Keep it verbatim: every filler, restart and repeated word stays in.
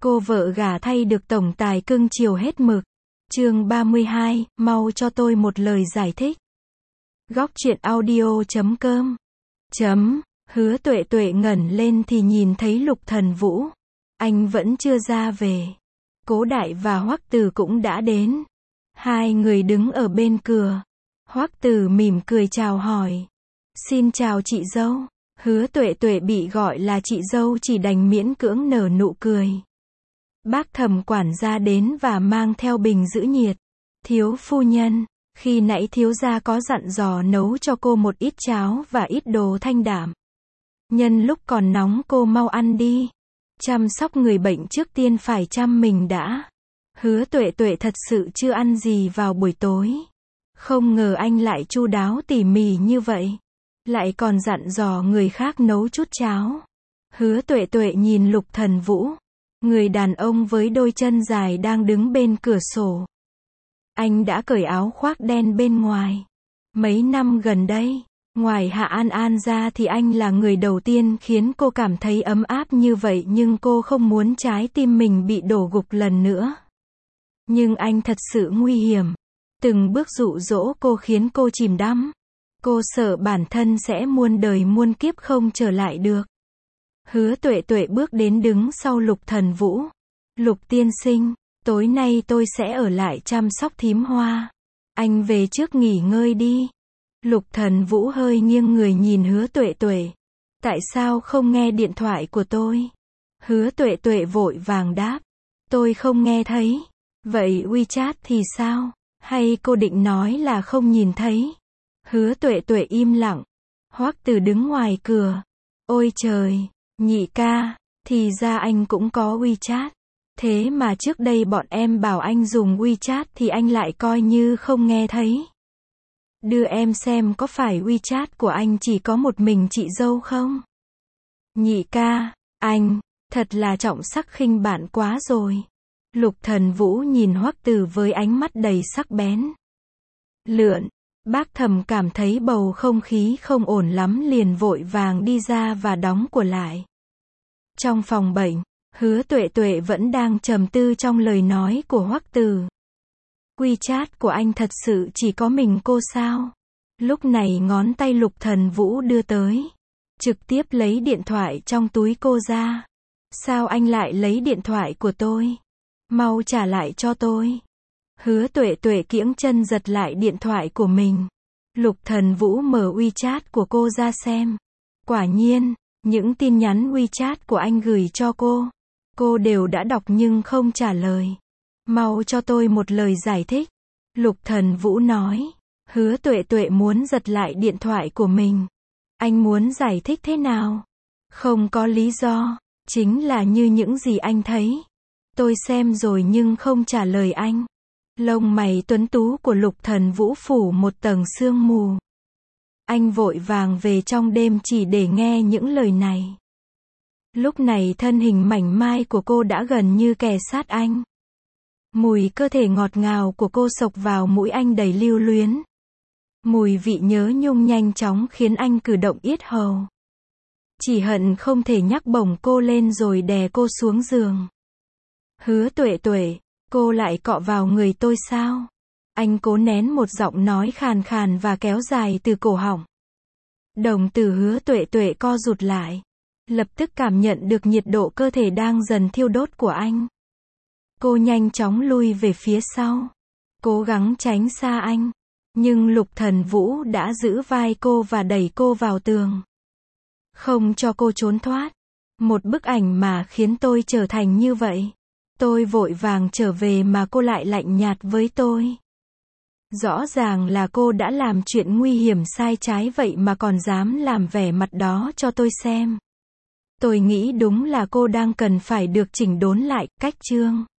Cô vợ gả thay được tổng tài cưng chiều hết mực. Chương ba mươi hai, mau cho tôi một lời giải thích. Góc truyện audio chấm com. Chấm, Hứa Tuệ Tuệ ngẩng lên thì nhìn thấy Lục Thần Vũ. Anh vẫn chưa ra về. Cố Đại và Hoắc Từ cũng đã đến. Hai người đứng ở bên cửa. Hoắc Từ mỉm cười chào hỏi. Xin chào chị dâu. Hứa Tuệ Tuệ bị gọi là chị dâu chỉ đành miễn cưỡng nở nụ cười. Bác Thẩm quản gia đến và mang theo bình giữ nhiệt. Thiếu phu nhân, khi nãy thiếu gia có dặn dò nấu cho cô một ít cháo và ít đồ thanh đạm. Nhân lúc còn nóng cô mau ăn đi. Chăm sóc người bệnh trước tiên phải chăm mình đã. Hứa Tuệ Tuệ thật sự chưa ăn gì vào buổi tối. Không ngờ anh lại chu đáo tỉ mỉ như vậy. Lại còn dặn dò người khác nấu chút cháo. Hứa Tuệ Tuệ nhìn Lục Thần Vũ. Người đàn ông với đôi chân dài đang đứng bên cửa sổ. Anh đã cởi áo khoác đen bên ngoài. Mấy năm gần đây, ngoài Hạ An An ra thì anh là người đầu tiên khiến cô cảm thấy ấm áp như vậy, nhưng cô không muốn trái tim mình bị đổ gục lần nữa. Nhưng anh thật sự nguy hiểm. Từng bước dụ dỗ cô khiến cô chìm đắm. Cô sợ bản thân sẽ muôn đời muôn kiếp không trở lại được. Hứa Tuệ Tuệ bước đến đứng sau Lục Thần Vũ. Lục tiên sinh, tối nay tôi sẽ ở lại chăm sóc thím Hoa. Anh về trước nghỉ ngơi đi. Lục Thần Vũ hơi nghiêng người nhìn Hứa Tuệ Tuệ. Tại sao không nghe điện thoại của tôi? Hứa Tuệ Tuệ vội vàng đáp. Tôi không nghe thấy. Vậy WeChat thì sao? Hay cô định nói là không nhìn thấy? Hứa Tuệ Tuệ im lặng. Hoắc Từ đứng ngoài cửa. Ôi trời, nhị ca, thì ra anh cũng có WeChat. Thế mà trước đây bọn em bảo anh dùng WeChat thì anh lại coi như không nghe thấy. Đưa em xem có phải WeChat của anh chỉ có một mình chị dâu không? Nhị ca, anh, thật là trọng sắc khinh bạn quá rồi. Lục Thần Vũ nhìn Hoắc Từ với ánh mắt đầy sắc bén. Lượn, bác Thẩm cảm thấy bầu không khí không ổn lắm liền vội vàng đi ra và đóng cửa lại. Trong phòng bệnh, Hứa Tuệ Tuệ vẫn đang trầm tư trong lời nói của Hoắc Từ. WeChat của anh thật sự chỉ có mình cô sao? Lúc này ngón tay Lục Thần Vũ đưa tới. Trực tiếp lấy điện thoại trong túi cô ra. Sao anh lại lấy điện thoại của tôi? Mau trả lại cho tôi. Hứa Tuệ Tuệ kiễng chân giật lại điện thoại của mình. Lục Thần Vũ mở WeChat của cô ra xem. Quả nhiên, những tin nhắn WeChat của anh gửi cho cô, cô đều đã đọc nhưng không trả lời. Mau cho tôi một lời giải thích. Lục Thần Vũ nói. Hứa Tuệ Tuệ muốn giật lại điện thoại của mình. Anh muốn giải thích thế nào? Không có lý do, chính là như những gì anh thấy. Tôi xem rồi nhưng không trả lời anh. Lông mày tuấn tú của Lục Thần Vũ phủ một tầng sương mù. Anh vội vàng về trong đêm chỉ để nghe những lời này. Lúc này thân hình mảnh mai của cô đã gần như kề sát anh. Mùi cơ thể ngọt ngào của cô xộc vào mũi anh đầy lưu luyến. Mùi vị nhớ nhung nhanh chóng khiến anh cử động yết hầu. Chỉ hận không thể nhắc bổng cô lên rồi đè cô xuống giường. Hứa Tuệ Tuệ, cô lại cọ vào người tôi sao? Anh cố nén một giọng nói khàn khàn và kéo dài từ cổ họng. Đồng tử Hứa Tuệ Tuệ co rụt lại. Lập tức cảm nhận được nhiệt độ cơ thể đang dần thiêu đốt của anh. Cô nhanh chóng lui về phía sau. Cố gắng tránh xa anh. Nhưng Lục Thần Vũ đã giữ vai cô và đẩy cô vào tường. Không cho cô trốn thoát. Một bức ảnh mà khiến tôi trở thành như vậy. Tôi vội vàng trở về mà cô lại lạnh nhạt với tôi. Rõ ràng là cô đã làm chuyện nguy hiểm sai trái vậy mà còn dám làm vẻ mặt đó cho tôi xem. Tôi nghĩ đúng là cô đang cần phải được chỉnh đốn lại, cách chương.